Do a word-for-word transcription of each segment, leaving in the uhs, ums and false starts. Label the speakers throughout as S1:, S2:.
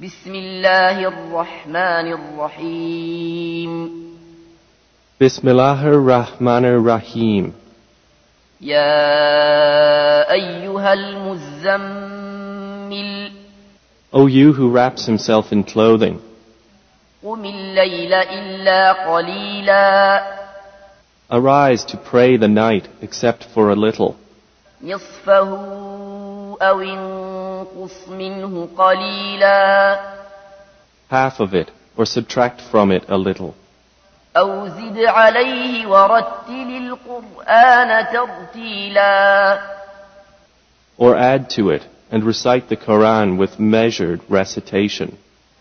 S1: بسم الله الرحمن الرحيم
S2: بسم الله الرحمن الرحيم
S1: يا أيها المزمل
S2: O you who wraps himself in clothing,
S1: قم الليل إلا قليلا
S2: arise to pray the night except for a little,
S1: نصفه أو انقص منه قليلا
S2: half of it, or subtract from it a little,
S1: أو زد عليه ورتل القرآن ترتيلا
S2: or add to it and recite the Quran with measured recitation.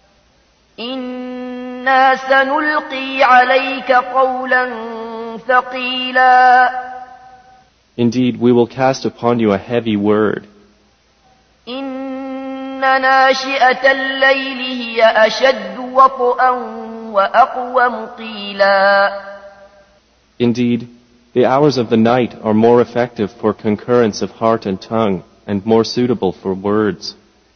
S1: إنا سنلقي عليك قولا ثقيلا
S2: Indeed, we will cast upon you a heavy word.
S1: إن ناشئة الليل هي أشد وطئا وأقوم قيلا
S2: Indeed, the hours of the night are more effective for concurrence of heart and tongue, and more suitable for words.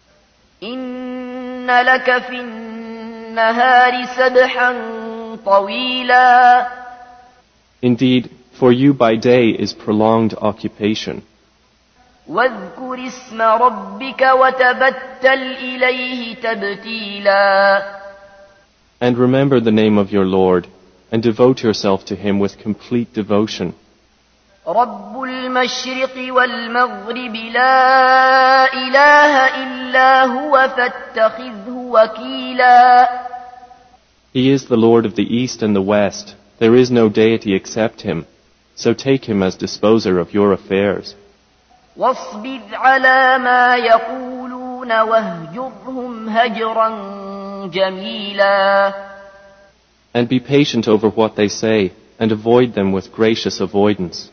S1: إن لك في النهار سبحا طويلا
S2: Indeed, for you by day is prolonged occupation.
S1: واذكر اسم ربك وتبتل إليه تبتيلا
S2: And remember the name of your Lord, and devote yourself to Him with complete devotion.
S1: رب المشرق والمغرب لا إله إلا هو فاتخذه وكيلا
S2: He is the Lord of the East and the West. There is no deity except Him. So take Him as disposer of your affairs.
S1: واصبر على ما يقولون واهجرهم هجرا جميلا
S2: And be patient over what they say, and avoid them with gracious avoidance.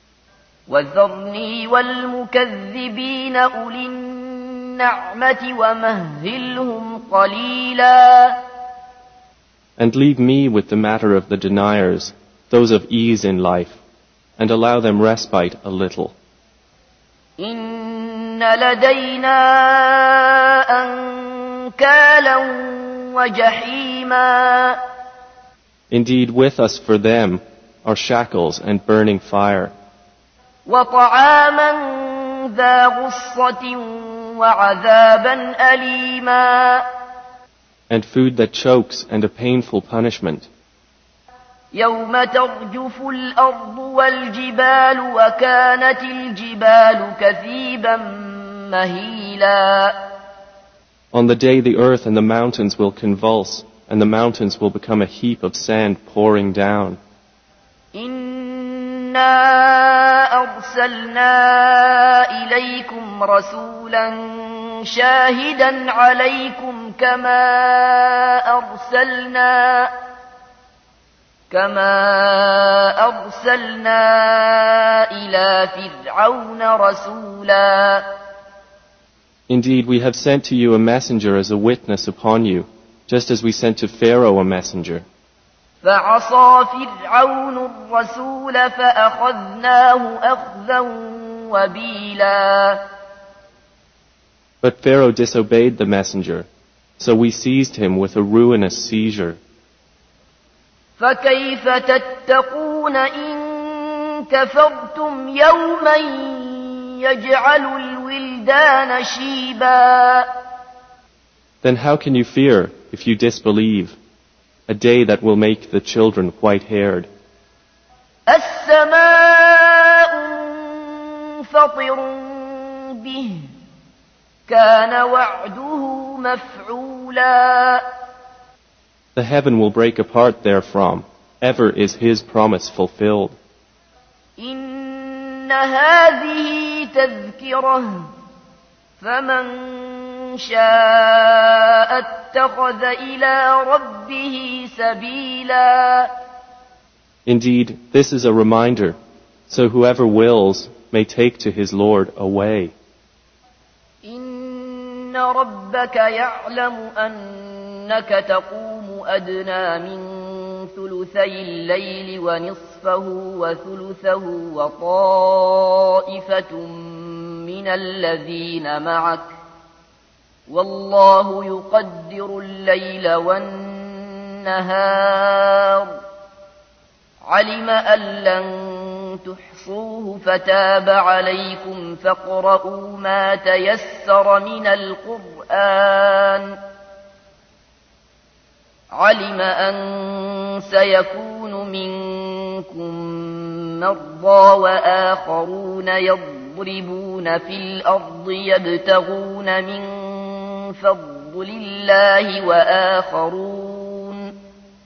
S1: وذرني والمكذبين أولي النعمة ومهلهم قليلا
S2: And leave me with the matter of the deniers, those of ease in life, and allow them respite a little.
S1: إن لدينا أنكالا وجحيما
S2: Indeed, with us for them are shackles and burning fire,
S1: وطعاما ذا غصة وعذابا أليما
S2: and food that chokes and a painful punishment.
S1: يوم ترجف الأرض والجبال وكانت الجبال كثيبا مهيلا
S2: On the day the earth and the mountains will convulse, and the mountains will become a heap of sand pouring down.
S1: إنا أرسلنا إليكم رسولا شاهدا عليكم كما أرسلنا كما أرسلنا إلى فرعون رسولا
S2: Indeed, we have sent to you a messenger as a witness upon you, just as we sent to Pharaoh a messenger.
S1: فعصى فرعون الرسول فأخذناه أخذا وبيلا
S2: But Pharaoh disobeyed the messenger, so we seized him with a ruinous seizure.
S1: فكيف تتقون إن كفرتم يوما يجعل الولدان شيبا
S2: Then how can you fear if you disbelieve, a day that will make the children white-haired?
S1: السماء منفطر به كان وعده مفعولا
S2: The heaven will break apart therefrom. Ever is His promise fulfilled.
S1: إن هذه تذكرة فمن شاء اتخذ إلى ربه سبيلا
S2: Indeed, this is a reminder, so whoever wills may take to his Lord a way.
S1: إن ربك يعلم أنك تقوم أدنى من ثلثي الليل ونصفه وثلثه وطائفة من الذين معك والله يقدر الليل والنهار علم أن لن تحصوه فتاب عليكم فاقرؤوا ما تيسر من القرآن علم أن سيكون منكم مرضى وآخرون يضربون في الأرض يبتغون من فضل الله وآخرون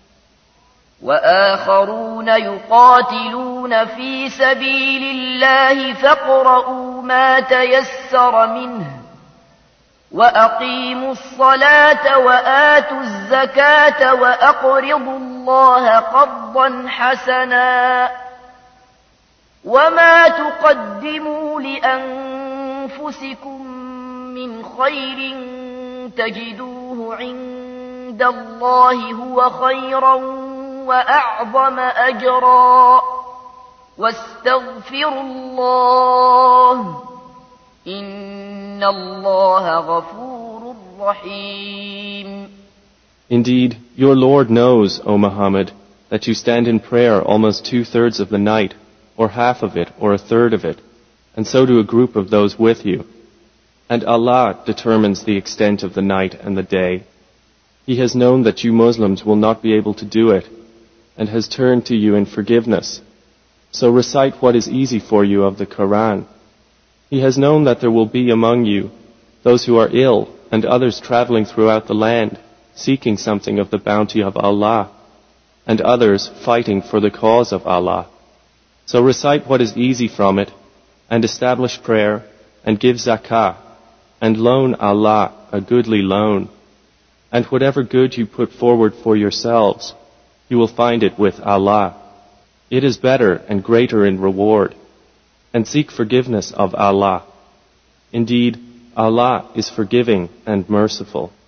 S1: وآخرون يقاتلون في سبيل الله فاقرؤوا ما تيسر منه وأقيموا الصلاة وآتوا الزكاة وأقرضوا الله قرضا حسنا وما تقدموا لأنفسكم من خير تجدوه عند الله هو خيرا وأعظم أجرا واستغفروا الله إن الله غفور رحيم.
S2: Indeed, your Lord knows, O Muhammad, that you stand in prayer almost two-thirds of the night, or half of it, or a third of it, and so do a group of those with you. And Allah determines the extent of the night and the day. He has known that you Muslims will not be able to do it, and has turned to you in forgiveness. So recite what is easy for you of the Quran. He has known that there will be among you those who are ill and others traveling throughout the land, seeking something of the bounty of Allah, and others fighting for the cause of Allah. So recite what is easy from it, and establish prayer, and give zakah, and loan Allah a goodly loan. And whatever good you put forward for yourselves, you will find it with Allah. It is better and greater in reward. And seek forgiveness of Allah. Indeed, Allah is forgiving and merciful.